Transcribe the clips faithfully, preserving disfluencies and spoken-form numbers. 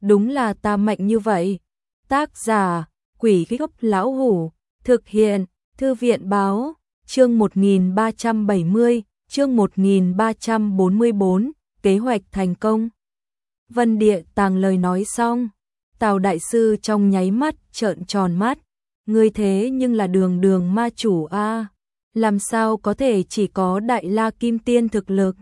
đúng là ta mạnh như vậy. Tác giả, Quỷ Gốc Lão Hủ, thực hiện, Thư viện báo, chương một nghìn ba trăm bảy mươi, chương một nghìn ba trăm bốn mươi bốn, kế hoạch thành công. Vân Địa Tàng lời nói xong, Tào đại sư trong nháy mắt trợn tròn mắt, ngươi thế nhưng là đường đường ma chủ a, làm sao có thể chỉ có Đại La Kim Tiên thực lực?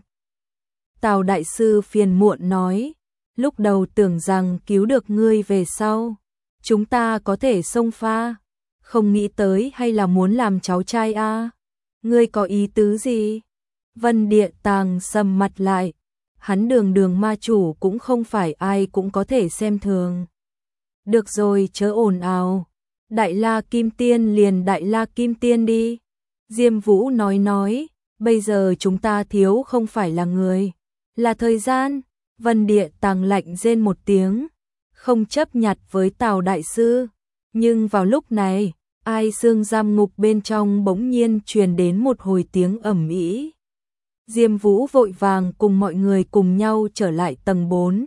Tào đại sư phiền muộn nói, lúc đầu tưởng rằng cứu được ngươi về sau, chúng ta có thể xông pha, không nghĩ tới hay là muốn làm cháu trai a. Ngươi có ý tứ gì? Vân Địa Tàng sầm mặt lại, hắn đường đường ma chủ cũng không phải ai cũng có thể xem thường. Được rồi, chớ ồn ào, Đại La Kim Tiên liền Đại La Kim Tiên đi. Diêm Vũ nói nói, bây giờ chúng ta thiếu không phải là người, là thời gian. Vân Địa Tàng lạnh rên một tiếng, không chấp nhặt với Tào đại sư. Nhưng vào lúc này, Ai Xương giam ngục bên trong bỗng nhiên truyền đến một hồi tiếng ầm ĩ. Diêm Vũ vội vàng cùng mọi người cùng nhau trở lại tầng bốn.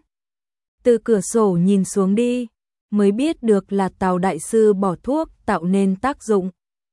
Từ cửa sổ nhìn xuống đi, mới biết được là Tào đại sư bỏ thuốc tạo nên tác dụng.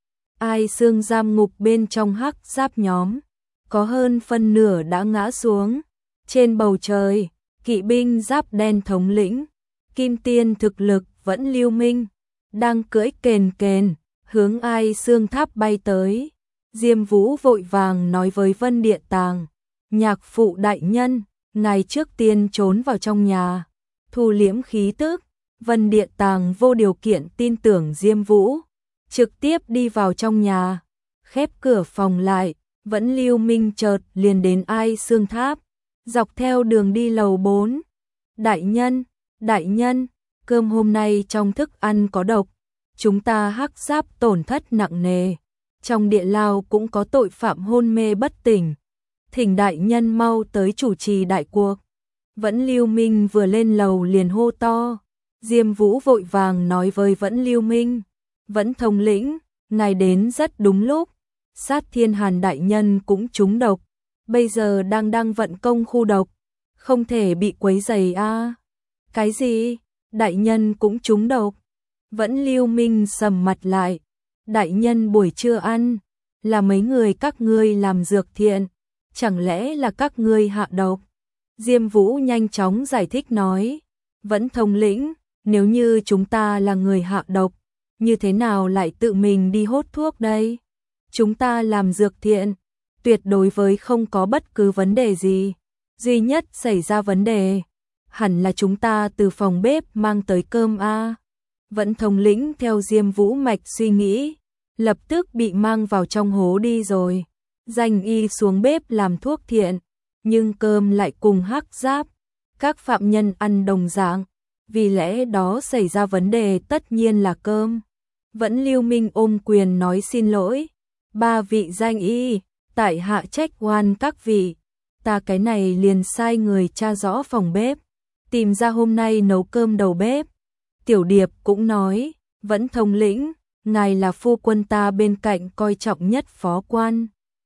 Ai Xương giam ngục bên trong hắc giáp nhóm, có hơn phân nửa đã ngã xuống. Trên bầu trời, kỵ binh giáp đen thống lĩnh, Kim Tiên thực lực vẫn Lưu Minh, đang cưỡi kền kền, hướng Ai Xương tháp bay tới. Diêm Vũ vội vàng nói với Vân Địa Tàng, nhạc phụ đại nhân, ngài trước tiên trốn vào trong nhà, thu liễm khí tức. Vân Địa Tàng vô điều kiện tin tưởng Diêm Vũ, trực tiếp đi vào trong nhà, khép cửa phòng lại, vẫn Lưu Minh chợt liền đến Ai Xương tháp, dọc theo đường đi lầu bốn. Đại nhân, đại nhân, cơm hôm nay trong thức ăn có độc, chúng ta hắc giáp tổn thất nặng nề, trong địa lao cũng có tội phạm hôn mê bất tỉnh, thỉnh đại nhân mau tới chủ trì đại cuộc. Vẫn Lưu Minh vừa lên lầu liền hô to. Diêm Vũ vội vàng nói với Vẫn Lưu Minh, Vẫn thống lĩnh, ngài đến rất đúng lúc, Sát Thiên Hàn đại nhân cũng trúng độc, bây giờ đang đang vận công khu độc, không thể bị quấy rầy a. Cái gì? Đại nhân cũng trúng độc? Vẫn Lưu Minh sầm mặt lại, đại nhân buổi trưa ăn, là mấy người các ngươi làm dược thiện, chẳng lẽ là các ngươi hạ độc? Diêm Vũ nhanh chóng giải thích nói, Vẫn thống lĩnh, nếu như chúng ta là người hạ độc, như thế nào lại tự mình đi hốt thuốc đây? Chúng ta làm dược thiện, tuyệt đối với không có bất cứ vấn đề gì. Duy nhất xảy ra vấn đề, hẳn là chúng ta từ phòng bếp mang tới cơm a. Vẫn thống lĩnh theo Diêm Vũ mạch suy nghĩ, lập tức bị mang vào trong hố đi rồi. Danh y xuống bếp làm thuốc thiện, nhưng cơm lại cùng hắc giáp, các phạm nhân ăn đồng dạng, vì lẽ đó xảy ra vấn đề tất nhiên là cơm. Vẫn Lưu Minh ôm quyền nói xin lỗi, ba vị danh y, tại hạ trách oan các vị, ta cái này liền sai người tra rõ phòng bếp, tìm ra hôm nay nấu cơm đầu bếp. Tiểu Điệp cũng nói, Vẫn thống lĩnh, ngài là phu quân ta bên cạnh coi trọng nhất phó quan.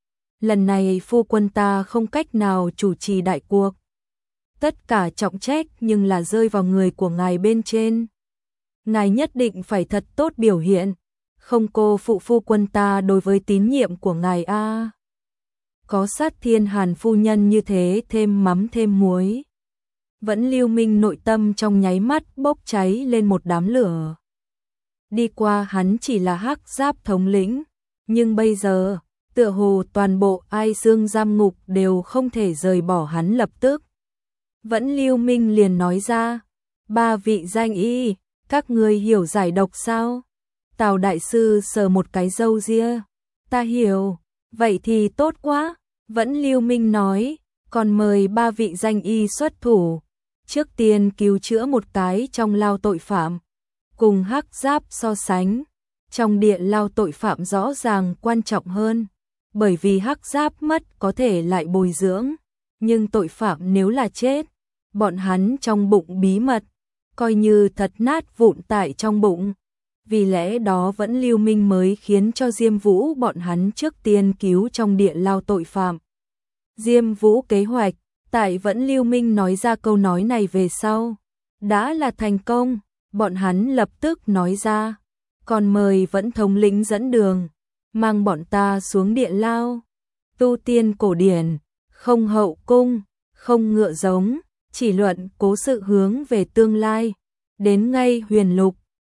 Lần này phu quân ta không cách nào chủ trì đại cuộc, tất cả trọng trách nhưng là rơi vào người của ngài bên trên. Ngài nhất định phải thật tốt biểu hiện, không cô phụ phu quân ta đối với tín nhiệm của ngài a. Có Sát Thiên Hàn phu nhân như thế thêm mắm thêm muối. Vẫn Lưu Minh nội tâm trong nháy mắt bốc cháy lên một đám lửa. Đi qua hắn chỉ là hắc giáp thống lĩnh, nhưng bây giờ, tựa hồ toàn bộ Ai Xương giam ngục đều không thể rời bỏ hắn lập tức. Vẫn Lưu Minh liền nói ra, ba vị danh y, các ngươi hiểu giải độc sao? Tào đại sư sờ một cái râu ria, ta hiểu, vậy thì tốt quá. Vẫn Lưu Minh nói, còn mời ba vị danh y xuất thủ, trước tiên cứu chữa một cái trong lao tội phạm. Cùng hắc giáp so sánh, trong địa lao tội phạm rõ ràng quan trọng hơn, bởi vì hắc giáp mất có thể lại bồi dưỡng, nhưng tội phạm nếu là chết, bọn hắn trong bụng bí mật, coi như thật nát vụn tại trong bụng. Vì lẽ đó Vẫn Lưu Minh mới khiến cho Diêm Vũ bọn hắn trước tiên cứu trong địa lao tội phạm. Diêm Vũ kế hoạch, tại Vẫn Lưu Minh nói ra câu nói này về sau, đã là thành công, bọn hắn lập tức nói ra, còn mời vẫn thống lĩnh dẫn đường, mang bọn ta xuống địa lao. Tu tiên cổ điển, không hậu cung, không ngựa giống, chỉ luận cố sự hướng về tương lai, đến ngay huyền lục,